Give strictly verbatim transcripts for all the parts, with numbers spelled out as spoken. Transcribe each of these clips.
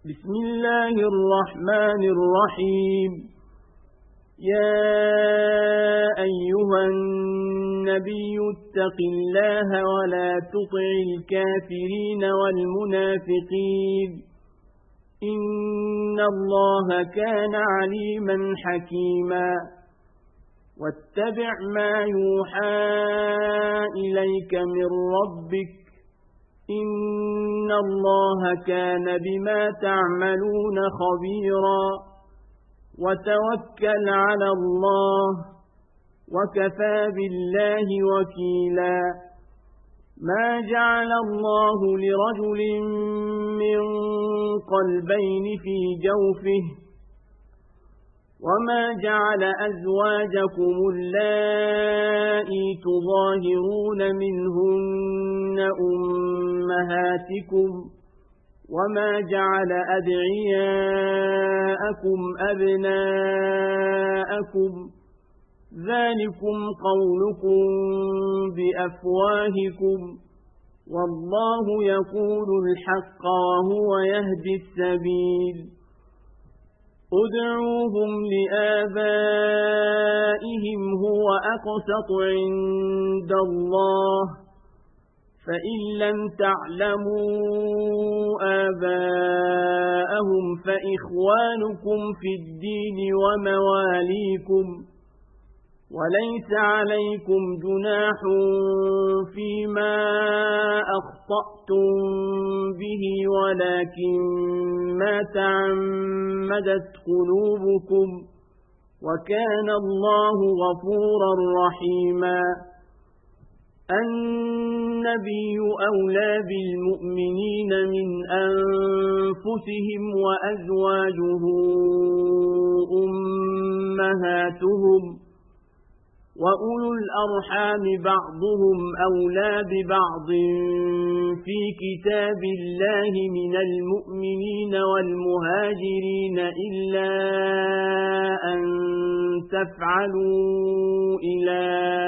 بسم الله الرحمن الرحيم. يا أيها النبي اتق الله ولا تطع الكافرين والمنافقين إن الله كان عليما حكيما. واتبع ما يوحى إليك من ربك إن الله كان بما تعملون خبيرا. وتوكل على الله وكفى بالله وكيلا. ما جعل الله لرجل من قلبين في جوفه وما جعل أزواجكم اللائي تظاهرون منهن أمهاتكم وما جعل أدعياءكم أبناءكم ذلكم قولكم بأفواهكم والله يقول الحق وهو يهدي السبيل. ادعوهم لآبائهم هو أقسط عند الله فإن لم تعلموا آباءهم فإخوانكم في الدين ومواليكم وليس عليكم جناح فيما أخطأتم به ولكن ما تعمدت قلوبكم وكان الله غفورا رحيما. النبي أولى بالمؤمنين من أنفسهم وأزواجه أمهاتهم وأولو الأرحام بعضهم أولى ببعض في كتاب الله من المؤمنين والمهاجرين إلا أن تفعلوا إلى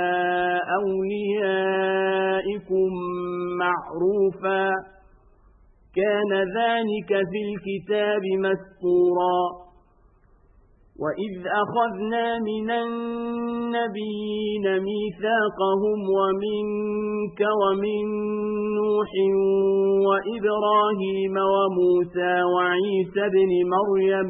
أوليائكم معروفا كان ذلك في الكتاب مسطورا. وإذ أخذنا من النبيين ميثاقهم ومنك ومن نوح وإبراهيم وموسى وعيسى بن مريم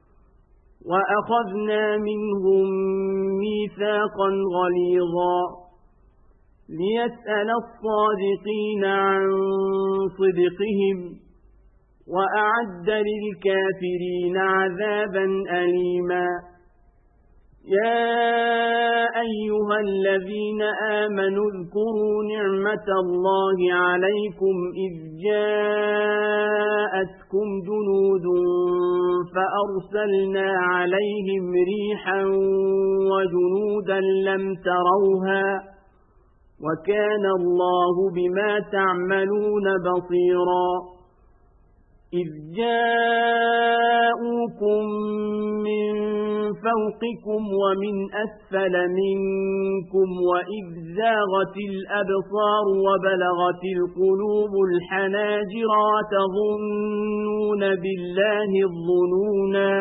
وأخذنا منهم ميثاقا غليظا ليسأل الصادقين عن صدقهم وأعد للكافرين عذابا أليما. يا أيها الذين آمنوا اذكروا نعمة الله عليكم إذ جاءتكم جنود فأرسلنا عليهم ريحا وجنودا لم تروها وكان الله بما تعملون بصيرا. إذ جاءوكم من فوقكم ومن أسفل منكم وإذ زاغت الأبصار وبلغت القلوب الحناجر وتظنون بالله الظنونا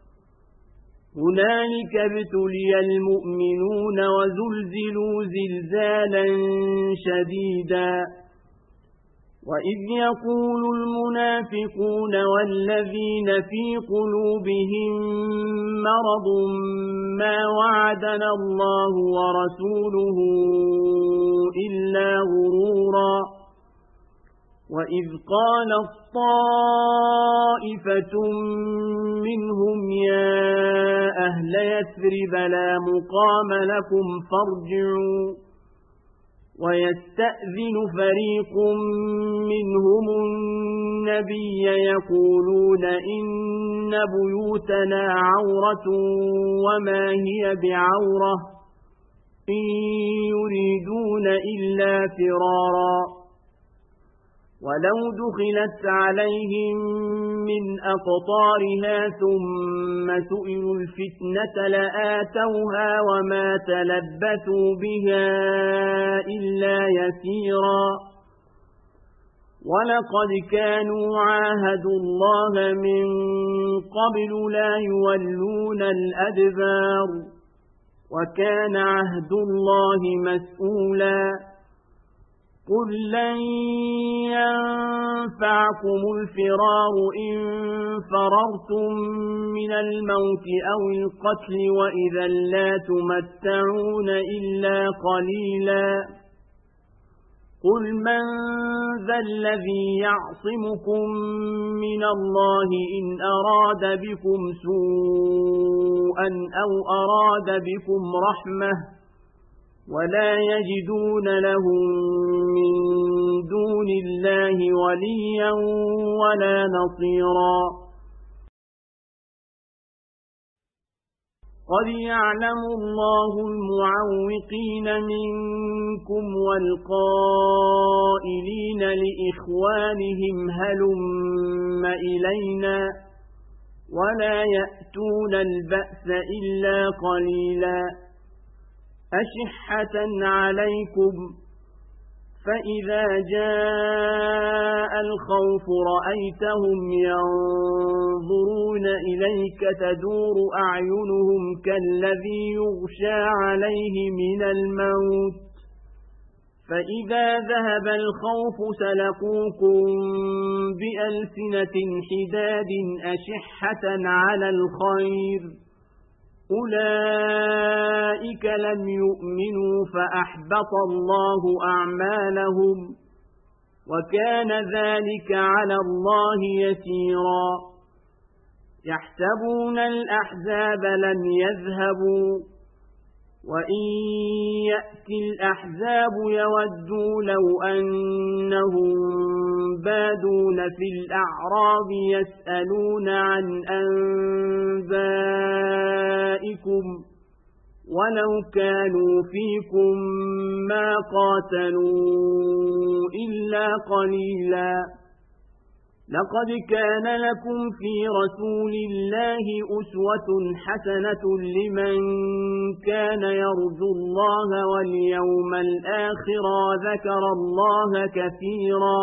هنالك ابتلي المؤمنون وزلزلوا زلزالا شديدا. وإذ يقول المنافقون والذين في قلوبهم مرض ما وعدنا الله ورسوله إلا غرورا. وإذ قالت طائفة منهم يا أهل يثرب لا مقام لكم فارجعوا ويستأذن فريق منهم النبي يقولون إن بيوتنا عورة وما هي بعورة إن يريدون إلا فرارا. ولو دخلت عليهم من أقطارها ثم سئلوا الفتنة لآتوها وما تلبثوا بها إلا يسيرا. ولقد كانوا عاهدوا الله من قبل لا يولون الأدبار وكان عهد الله مسؤولا قل لن ينفعكم الفرار إن فررتم من الموت أو القتل وإذا لا تمتعون إلا قليلا قل من ذا الذي يعصمكم من الله إن أراد بكم سوءا أو أراد بكم رحمة ولا يجدون لهم من دون الله وليا ولا نصيرا قد يعلم الله المعوقين منكم والقائلين لإخوانهم هلم إلينا ولا يأتون البأس إلا قليلا أشحة عليكم فإذا جاء الخوف رأيتهم ينظرون إليك تدور أعينهم كالذي يغشى عليه من الموت فإذا ذهب الخوف سلقوكم بألسنة حداد أشحة على الخير أولئك لم يؤمنوا فأحبط الله أعمالهم وكان ذلك على الله يسيرا يحسبون الأحزاب لم يذهبوا وإن يأتي الأحزاب يودوا لو أنهم بادون في الأعراب يسألون عن أنبائكم ولو كانوا فيكم ما قاتلوا إلا قليلا لقد كان لكم في رسول الله أسوة حسنة لمن كان يرجو الله واليوم الآخر ذكر الله كثيرا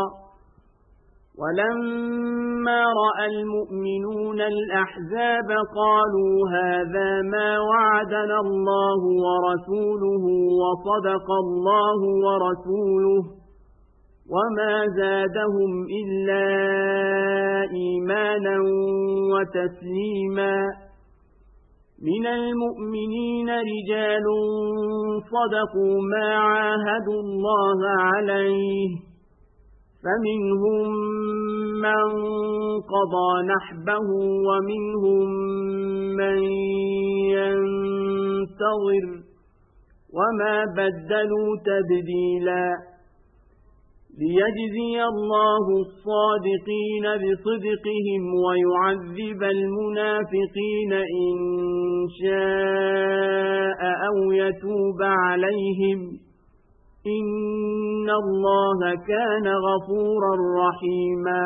ولما رأى المؤمنون الأحزاب قالوا هذا ما وعدنا الله ورسوله وصدق الله ورسوله وما زادهم إلا إيمانا وتسليما من المؤمنين رجال صدقوا ما عاهدوا الله عليه فمنهم من قضى نحبه ومنهم من ينتظر وما بدلوا تبديلا ليجزي الله الصادقين بصدقهم ويعذب المنافقين إن شاء أو يتوب عليهم إن الله كان غفورا رحيما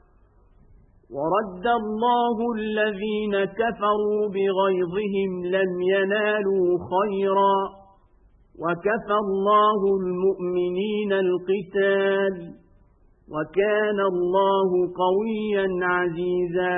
ورد الله الذين كفروا بغيظهم لم ينالوا خيرا وكفى الله المؤمنين القتال وكان الله قويا عزيزا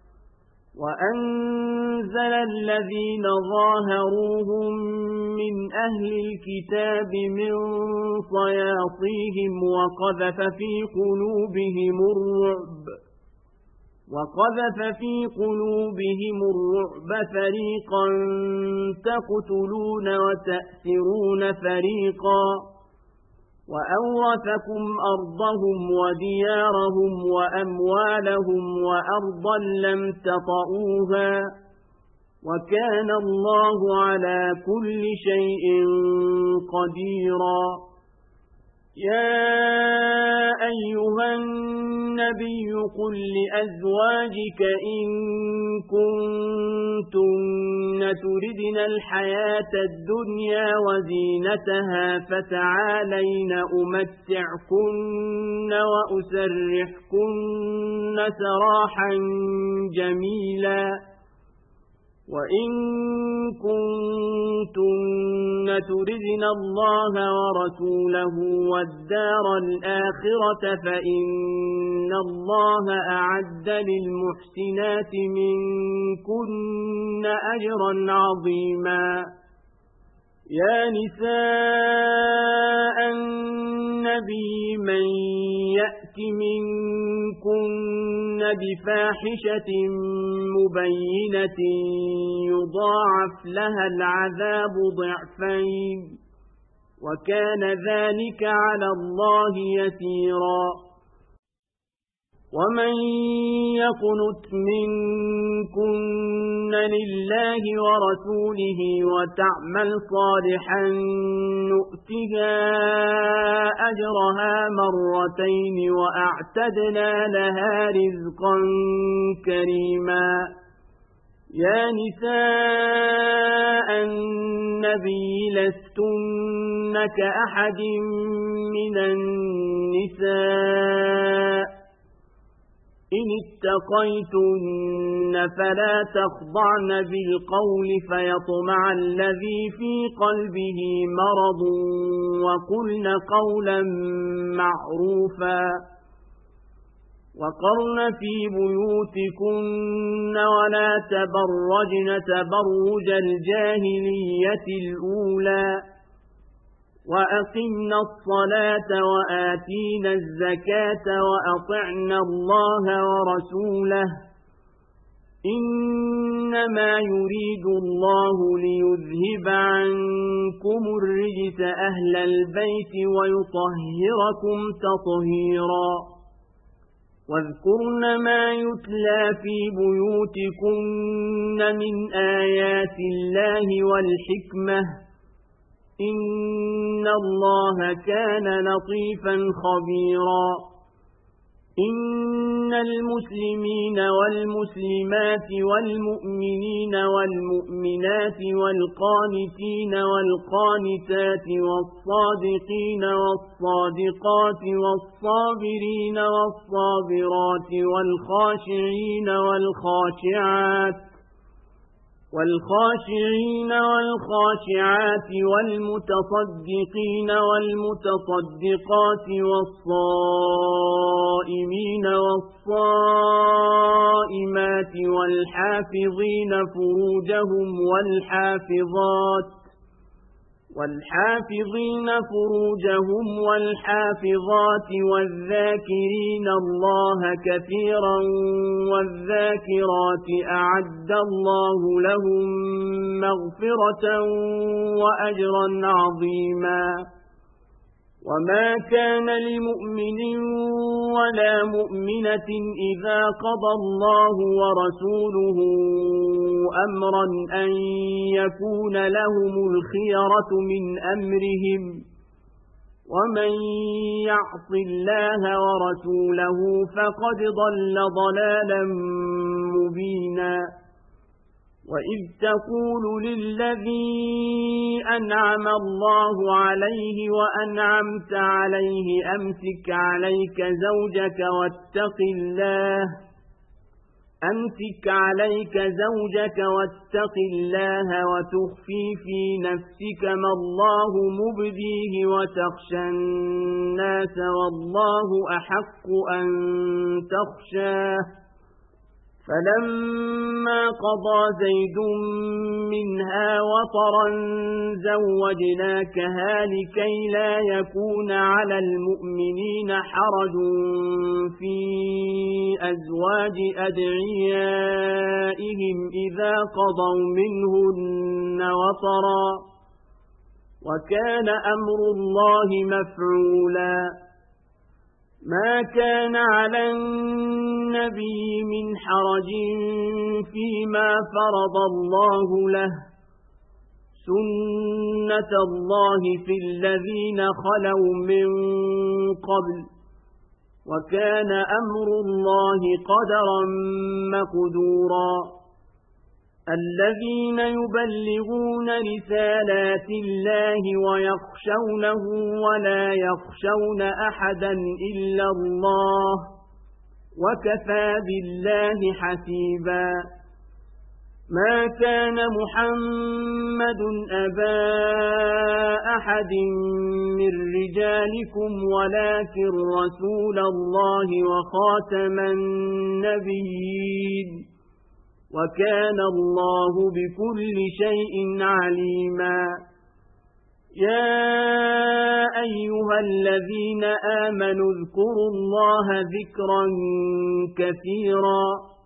وأنزل الذين ظاهروهم من أهل الكتاب من صياصيهم وقذف في قلوبهم الرعب وقذف في قلوبهم الرعب فريقا تقتلون وتأسرون فريقا وأورثكم أرضهم وديارهم وأموالهم وأرضا لم تطئوها وكان الله على كل شيء قديرا يا أيها النبي قل لأزواجك إن كنتن تردن الحياة الدنيا وزينتها فتعالين أمتعكن وأسرحكن سراحا جميلا وإن كنتن تردن الله ورسوله والدار الآخرة فإن الله أعد للمحسنات منكن أجرا عظيما يا نساء النبي من يأت منكن بفاحشة مبينة يضاعف لها العذاب ضعفين وكان ذلك على الله يسيرا ومن يقنت منكن لله ورسوله وتعمل صالحا نؤتها أجرها مرتين وأعتدنا لها رزقا كريما يا نساء النبي لستن كأحد من النساء إن اتقيتن فلا تخضعن بالقول فيطمع الذي في قلبه مرض وقلن قولا معروفا وقرن في بيوتكن ولا تبرجن تبرج الجاهلية الأولى وأقمنا الصلاة وآتينا الزكاة وأطعنا الله ورسوله إنما يريد الله ليذهب عنكم الرجس أهل البيت ويطهركم تطهيرا واذكرن ما يتلى في بيوتكن من آيات الله والحكمة إن الله كان لطيفا خبيرا إن المسلمين والمسلمات والمؤمنين والمؤمنات والقانتين والقانتات والصادقين والصادقات والصابرين والصابرات والخاشعين والخاشعات والخاشعين والخاشعات والمتصدقين والمتصدقات والصائمين والصائمات والحافظين فروجهم والحافظات والحافظين فروجهم والحافظات والذاكرين الله كثيرا والذاكرات أعد الله لهم مغفرة وأجرا عظيما وما كان لمؤمن ولا مؤمنة إذا قضى الله ورسوله أمرا أن يكون لهم الخيرة من أمرهم ومن يعص الله ورسوله فقد ضل ضلالا مبينا وإذ تقول للذي أنعم الله عليه وأنعمت عليه أمسك عليك زوجك واتق الله أمسك عليك زوجك واتق الله وتخفي في نفسك ما الله مبديه وتخشى الناس والله أحق أن تخشاه فلما قضى زيد منها وطرا زوجناكها لكي لا يكون على المؤمنين حرج في أزواج أدعيائهم إذا قضوا منهن وطرا وكان أمر الله مفعولا ما كان على النبي من حرج فيما فرض الله له سنة الله في الذين خلوا من قبل وكان أمر الله قدرا مقدورا الذين يبلغون رسالات الله ويخشونه ولا يخشون أحدا إلا الله وكفى بالله حسيبا ما كان محمد أبا أحد من رجالكم ولكن رسول الله وخاتم النبيين وكان الله بكل شيء عليما يا أيها الذين آمنوا اذكروا الله ذكرا كثيرا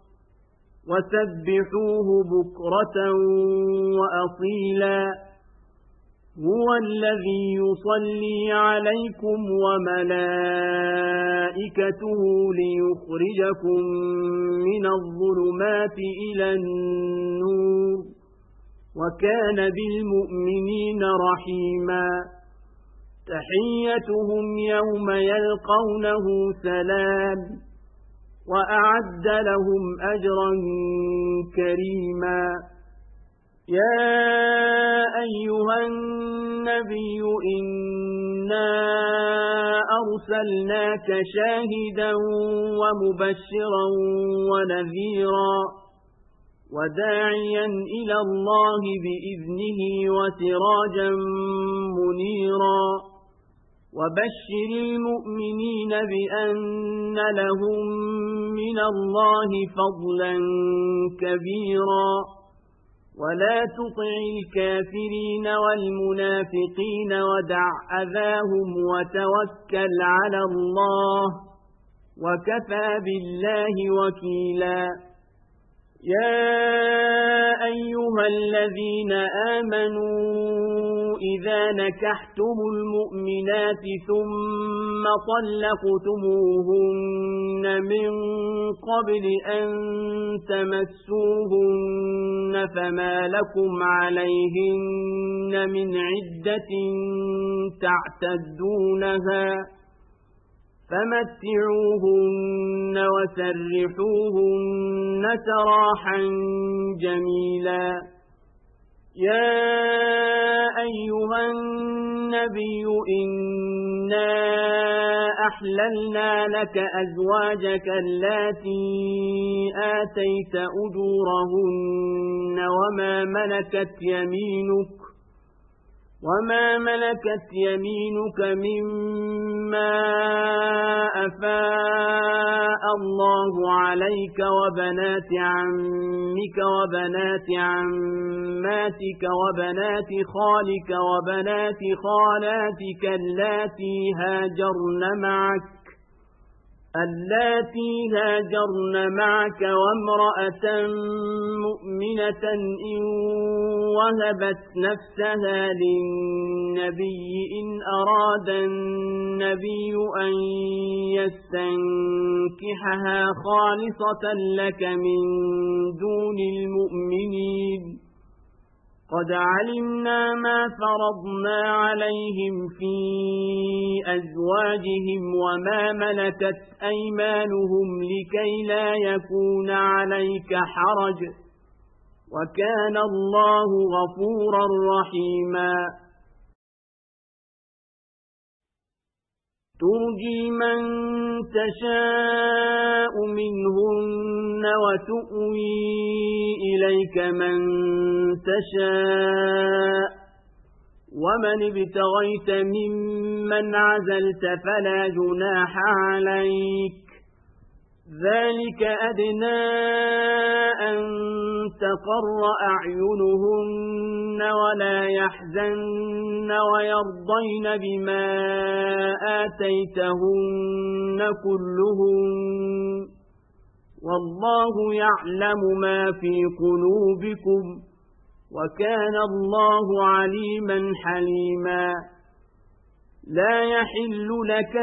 وسبحوه بكرة وأصيلا هو الذي يصلي عليكم وملائكته ليخرجكم من الظلمات إلى النور وكان بالمؤمنين رحيما تحيتهم يوم يلقونه سلام وأعد لهم أجرا كريما يا أيها النبي إنا أرسلناك شاهدا ومبشرا ونذيرا وداعيا إلى الله بإذنه وسراجا منيرا وبشر المؤمنين بأن لهم من الله فضلا كبيرا ولا تطع الكافرين والمنافقين ودع أذاهم وتوكل على الله وكفى بالله وكيلا يا أيها الذين آمنوا إذا نكحتم المؤمنات ثم طلقتموهن من قبل أن تمسوهن فما لكم عليهن من عدة تعتدونها فمتعوهن وسرحوهن سراحا جميلا يا أيها النبي إنا أحللنا لك أزواجك اللاتي آتيت أجورهن وما ملكت يمينك وما ملكت يمينك مما أفاء الله عليك وبنات عمك وبنات عماتك وبنات خالك وبنات خالاتك اللاتي هاجرن معك اللاتي هاجرن معك وامرأة مؤمنة إن وهبت نفسها للنبي إن أراد النبي أن يستنكحها خالصة لك من دون المؤمنين قد علمنا ما فرضنا عليهم في أزواجهم وما ملكت أيمانهم لكي لا يكون عليك حرج وكان الله غفورا رحيما ترجي من تشاء منهن وتؤوي إليك من تشاء ومن ابتغيت ممن عزلت فلا جناح عليك ذلك أدنى أن تقر أعينهن ولا يحزن ويرضين بما آتيتهن كلهن والله يعلم ما في قلوبكم وكان الله عليما حليما لا يحل لك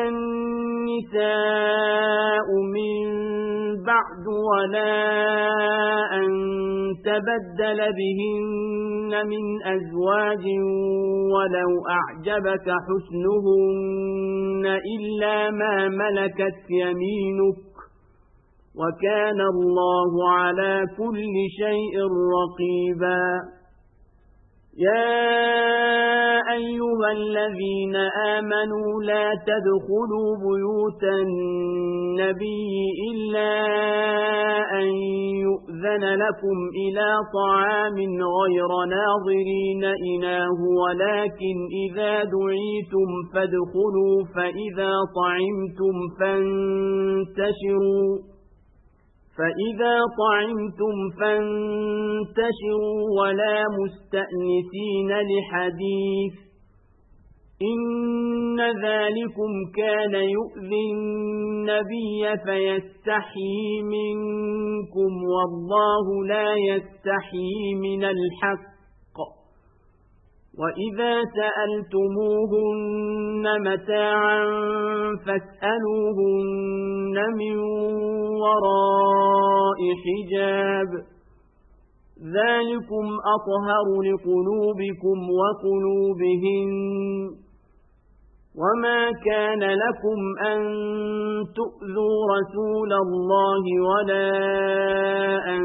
النساء من بعد ولا أن تبدل بهن من أزواج ولو أعجبك حسنهن إلا ما ملكت يمينك وكان الله على كل شيء رقيبا يا أيها الذين آمنوا لا تدخلوا بيوت النبي إلا أن يؤذن يأذن لكم إلى طعام غير ناظرين إناه ولكن إذا دعيتم فادخلوا فإذا طعمتم فانتشروا فإذا طعمتم فانتشروا ولا مستأنسين لحديث إن ذلكم كان يؤذي النبي فيستحيي منكم والله لا يستحيي من الحق وإذا سألتموهن متاعا فاسألوهن من وراء حجاب ذلكم أطهر لقلوبكم وقلوبهن وما كان لكم أن تؤذوا رسول الله ولا أن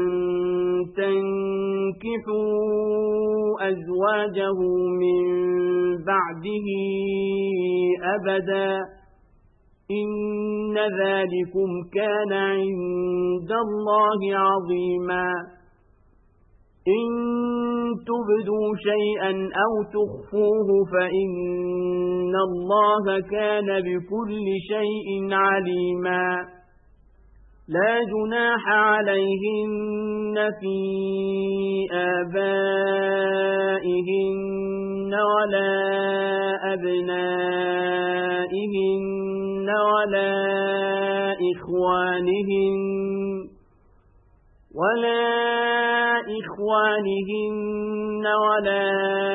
تنكحوا أزواجه من بعده أبدا إن ذلكم كان عند الله عظيما إن تبدوا شيئا أو تخفوه فإن الله كان بكل شيء عليما لا جناح عليهن في آبائهن ولا أبنائهن ولا إخوانهن ولا إخوانهن ولا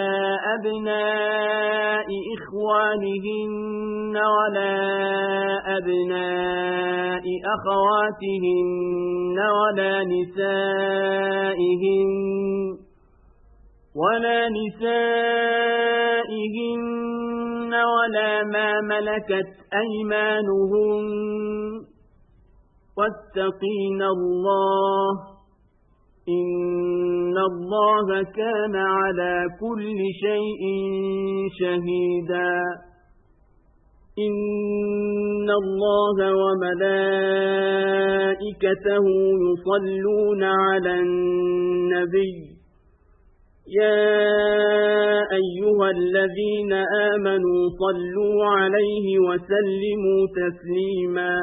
أبناء إخوانهن ولا أبناء أخواتهن ولا نسائهن ولا نسائهن ولا ما ملكت أيمانهن واتقين الله إن الله كان على كل شيء شهيدا إن الله وملائكته يصلون على النبي يا أيها الذين آمنوا صلوا عليه وسلموا تسليما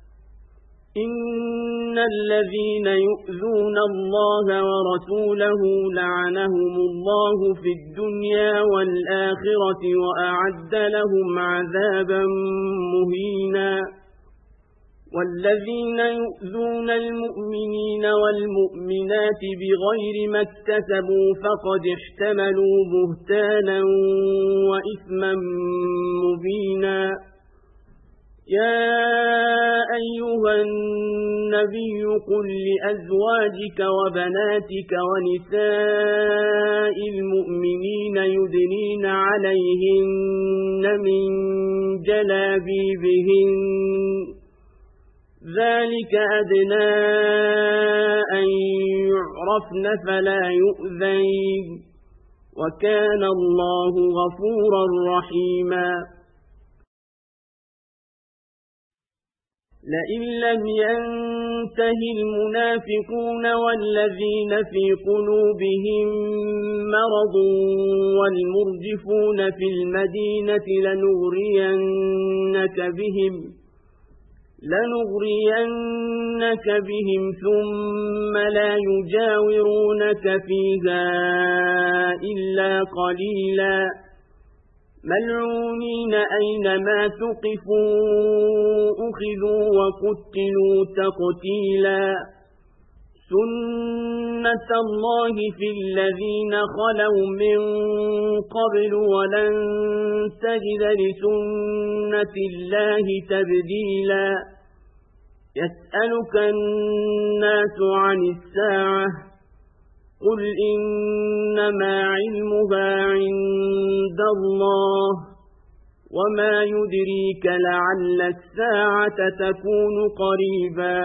إن الذين يؤذون الله ورسوله لعنهم الله في الدنيا والآخرة وأعد لهم عذابا مهينا والذين يؤذون المؤمنين والمؤمنات بغير ما اكتسبوا فقد احتملوا بهتانا وإثما مبينا يا أيها النبي قل لأزواجك وبناتك ونساء المؤمنين يدنين عليهن من جلابيبهن ذلك أدنى أن يعرفن فلا يؤذين وكان الله غفورا رحيما لئن لم ينته المنافقون والذين في قلوبهم مرض والمرجفون في المدينة لنغرينك بهم لنغرينك بهم ثم لا يجاورونك فيها إلا قليلا ملعونين أينما ثقفوا أخذوا وقتلوا تقتيلا سنة الله في الذين خلوا من قبل ولن تجد لسنة الله تبديلا يسألك الناس عن الساعة قل إنما علمها عند الله وما يدريك لعل الساعة تكون قريبا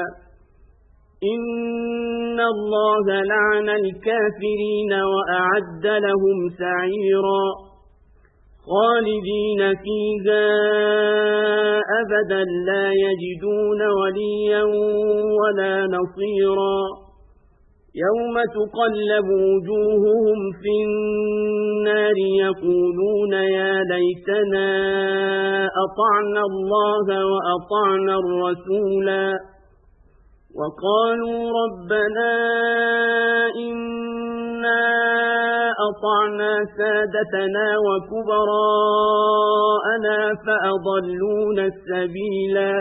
إن الله لعن الكافرين وأعد لهم سعيرا خالدين فيها أبدا لا يجدون وليا ولا نصيرا يوم تقلب وجوههم في النار يقولون يا ليتنا أطعنا الله وأطعنا الرسولا وقالوا ربنا إنا أطعنا سادتنا وكبراءنا فأضلونا السبيلا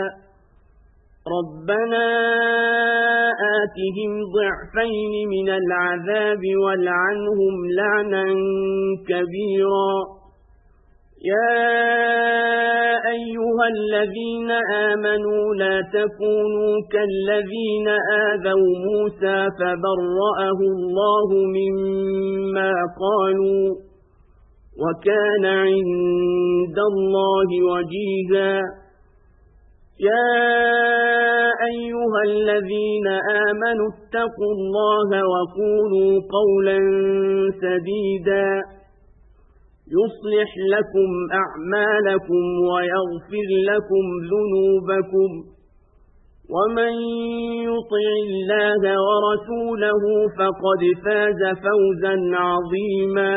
ربنا آتهم ضعفين من العذاب والعنهم لعنا كبيرا يا أيها الذين آمنوا لا تكونوا كالذين آذوا موسى فبرأه الله مما قالوا وكان عند الله وجيها يا أيها الذين آمنوا اتقوا الله وقولوا قولا سديدا يصلح لكم أعمالكم ويغفر لكم ذنوبكم ومن يطع الله ورسوله فقد فاز فوزا عظيما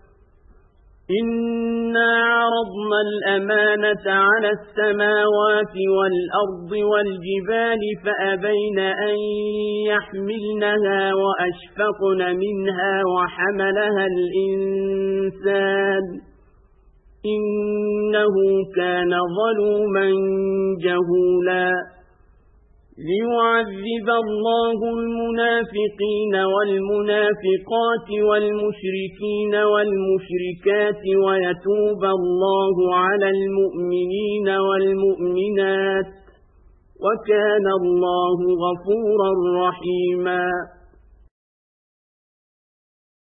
إنا عرضنا الأمانة على السماوات والأرض والجبال فأبين أن يحملنها وأشفقن منها وحملها الإنسان إنه كان ظلوما جهولا ليعذب الله المنافقين والمنافقات والمشركين والمشركات ويتوب الله على المؤمنين والمؤمنات وكان الله غفورا رحيما